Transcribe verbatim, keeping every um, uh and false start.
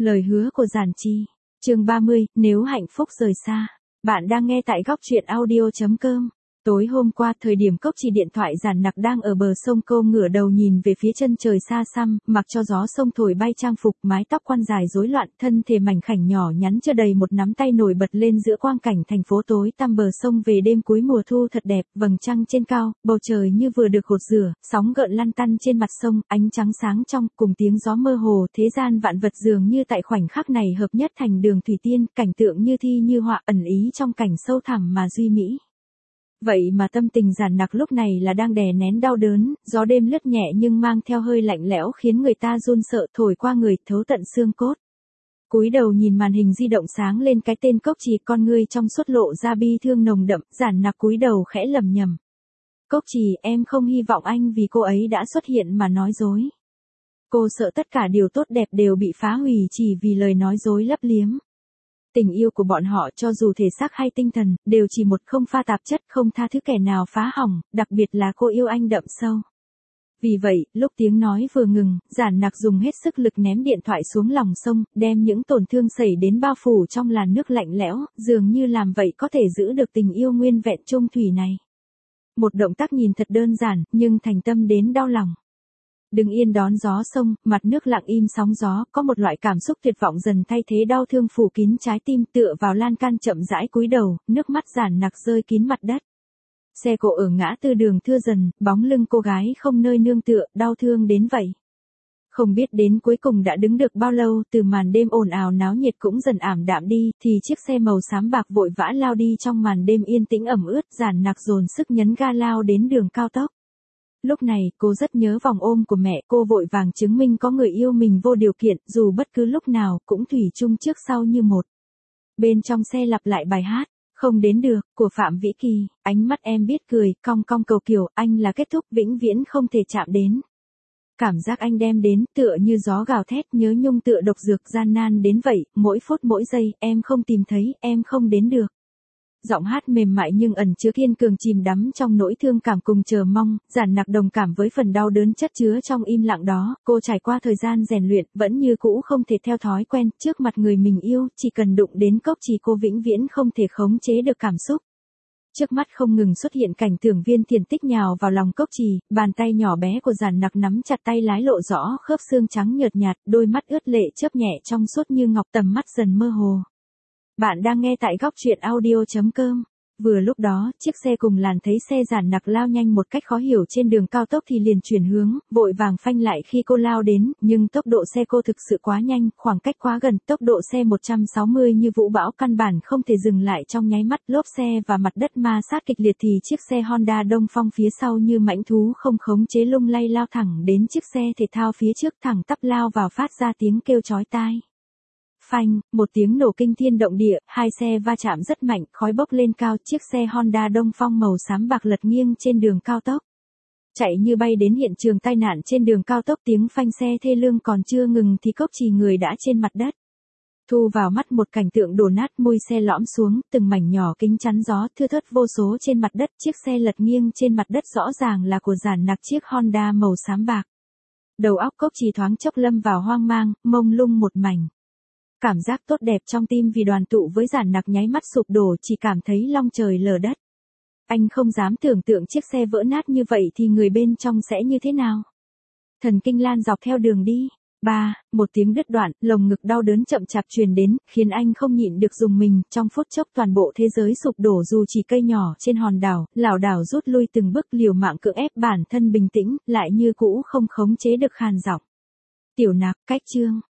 Lời hứa của Giản Chi. Chương ba mươi, nếu hạnh phúc rời xa. Bạn đang nghe tại góc truyện audio chấm com. Tối hôm qua, thời điểm Cốc Trì điện thoại Giản Nặc đang ở bờ sông, cô ngửa đầu nhìn về phía chân trời xa xăm, mặc cho gió sông thổi bay trang phục, mái tóc quăn dài rối loạn, thân thể mảnh khảnh nhỏ nhắn chưa đầy một nắm tay nổi bật lên giữa quang cảnh thành phố tối tăm bờ sông về đêm cuối mùa thu thật đẹp, vầng trăng trên cao, bầu trời như vừa được gột rửa, sóng gợn lăn tăn trên mặt sông, ánh trắng sáng trong, cùng tiếng gió mơ hồ, thế gian vạn vật dường như tại khoảnh khắc này hợp nhất thành đường thủy tiên, cảnh tượng như thi như họa, ẩn ý trong cảnh sâu thẳm mà duy mỹ. Vậy mà tâm tình Giản Nặc lúc này là đang đè nén đau đớn, gió đêm lướt nhẹ nhưng mang theo hơi lạnh lẽo khiến người ta run sợ, thổi qua người, thấu tận xương cốt. Cúi đầu nhìn màn hình di động sáng lên cái tên Cốc Trì, con ngươi trong suốt lộ ra bi thương nồng đậm, Giản Nặc cúi đầu khẽ lẩm nhẩm. Cốc Trì, em không hy vọng anh vì cô ấy đã xuất hiện mà nói dối. Cô sợ tất cả điều tốt đẹp đều bị phá hủy chỉ vì lời nói dối lấp liếm. Tình yêu của bọn họ cho dù thể xác hay tinh thần, đều chỉ một không pha tạp chất, không tha thứ kẻ nào phá hỏng, đặc biệt là cô yêu anh đậm sâu. Vì vậy, lúc tiếng nói vừa ngừng, Giản Nặc dùng hết sức lực ném điện thoại xuống lòng sông, đem những tổn thương xảy đến bao phủ trong làn nước lạnh lẽo, dường như làm vậy có thể giữ được tình yêu nguyên vẹn chung thủy này. Một động tác nhìn thật đơn giản, nhưng thành tâm đến đau lòng. Đứng yên đón gió sông, mặt nước lặng im sóng gió, có một loại cảm xúc tuyệt vọng dần thay thế đau thương phủ kín trái tim, tựa vào lan can chậm rãi cúi đầu, nước mắt Giản Nặc rơi kín mặt đất. Xe cộ ở ngã tư đường thưa dần, bóng lưng cô gái không nơi nương tựa, đau thương đến vậy. Không biết đến cuối cùng đã đứng được bao lâu, từ màn đêm ồn ào náo nhiệt cũng dần ảm đạm đi, thì chiếc xe màu xám bạc vội vã lao đi trong màn đêm yên tĩnh ẩm ướt, Giản Nặc dồn sức nhấn ga lao đến đường cao tốc. Lúc này, cô rất nhớ vòng ôm của mẹ, cô vội vàng chứng minh có người yêu mình vô điều kiện, dù bất cứ lúc nào, cũng thủy chung trước sau như một. Bên trong xe lặp lại bài hát, Không đến được, của Phạm Vĩ Kỳ, ánh mắt em biết cười, cong cong cầu kiều, anh là kết thúc vĩnh viễn không thể chạm đến. Cảm giác anh đem đến, tựa như gió gào thét, nhớ nhung tựa độc dược gian nan đến vậy, mỗi phút mỗi giây, em không tìm thấy, em không đến được. Giọng hát mềm mại nhưng ẩn chứa kiên cường chìm đắm trong nỗi thương cảm cùng chờ mong, Giản Nặc đồng cảm với phần đau đớn chất chứa trong im lặng đó, cô trải qua thời gian rèn luyện, vẫn như cũ không thể theo thói quen, trước mặt người mình yêu, chỉ cần đụng đến Cốc Trì cô vĩnh viễn không thể khống chế được cảm xúc. Trước mắt không ngừng xuất hiện cảnh tưởng Viên Thiền Tích nhào vào lòng Cốc Trì, bàn tay nhỏ bé của Giản Nặc nắm chặt tay lái lộ rõ khớp xương trắng nhợt nhạt, đôi mắt ướt lệ chớp nhẹ trong suốt như ngọc, tầm mắt dần mơ hồ. Bạn đang nghe tại góc truyện audio chấm com. Vừa lúc đó, chiếc xe cùng làn thấy xe Giản Nặc lao nhanh một cách khó hiểu trên đường cao tốc thì liền chuyển hướng, vội vàng phanh lại khi cô lao đến, nhưng tốc độ xe cô thực sự quá nhanh, khoảng cách quá gần, tốc độ xe một trăm sáu mươi như vũ bão căn bản không thể dừng lại trong nháy mắt, lốp xe và mặt đất ma sát kịch liệt thì chiếc xe Honda Đông Phong phía sau như mãnh thú không khống chế lung lay lao thẳng đến chiếc xe thể thao phía trước, thẳng tắp lao vào phát ra tiếng kêu chói tai. Phanh, một tiếng nổ kinh thiên động địa, hai xe va chạm rất mạnh, khói bốc lên cao, chiếc xe Honda Đông Phong màu xám bạc lật nghiêng trên đường cao tốc. Chạy như bay đến hiện trường tai nạn trên đường cao tốc, tiếng phanh xe thê lương còn chưa ngừng thì Cốc Trì người đã trên mặt đất. Thu vào mắt một cảnh tượng đổ nát, mui xe lõm xuống, từng mảnh nhỏ kính chắn gió, thưa thớt vô số trên mặt đất, chiếc xe lật nghiêng trên mặt đất rõ ràng là của Giản Nặc, chiếc Honda màu xám bạc. Đầu óc Cốc Trì thoáng chốc lâm vào hoang mang, mông lung một mảnh. Cảm giác tốt đẹp trong tim vì đoàn tụ với Giản Nặc nháy mắt sụp đổ, chỉ cảm thấy long trời lở đất. Anh không dám tưởng tượng chiếc xe vỡ nát như vậy thì người bên trong sẽ như thế nào. Thần kinh lan dọc theo đường đi. Ba, một tiếng đứt đoạn, lồng ngực đau đớn chậm chạp truyền đến, khiến anh không nhịn được rùng mình, trong phút chốc toàn bộ thế giới sụp đổ, dù chỉ cây nhỏ trên hòn đảo, lảo đảo rút lui từng bước, liều mạng cưỡng ép bản thân bình tĩnh, lại như cũ không khống chế được khàn giọng. Tiểu Nặc, cách chương.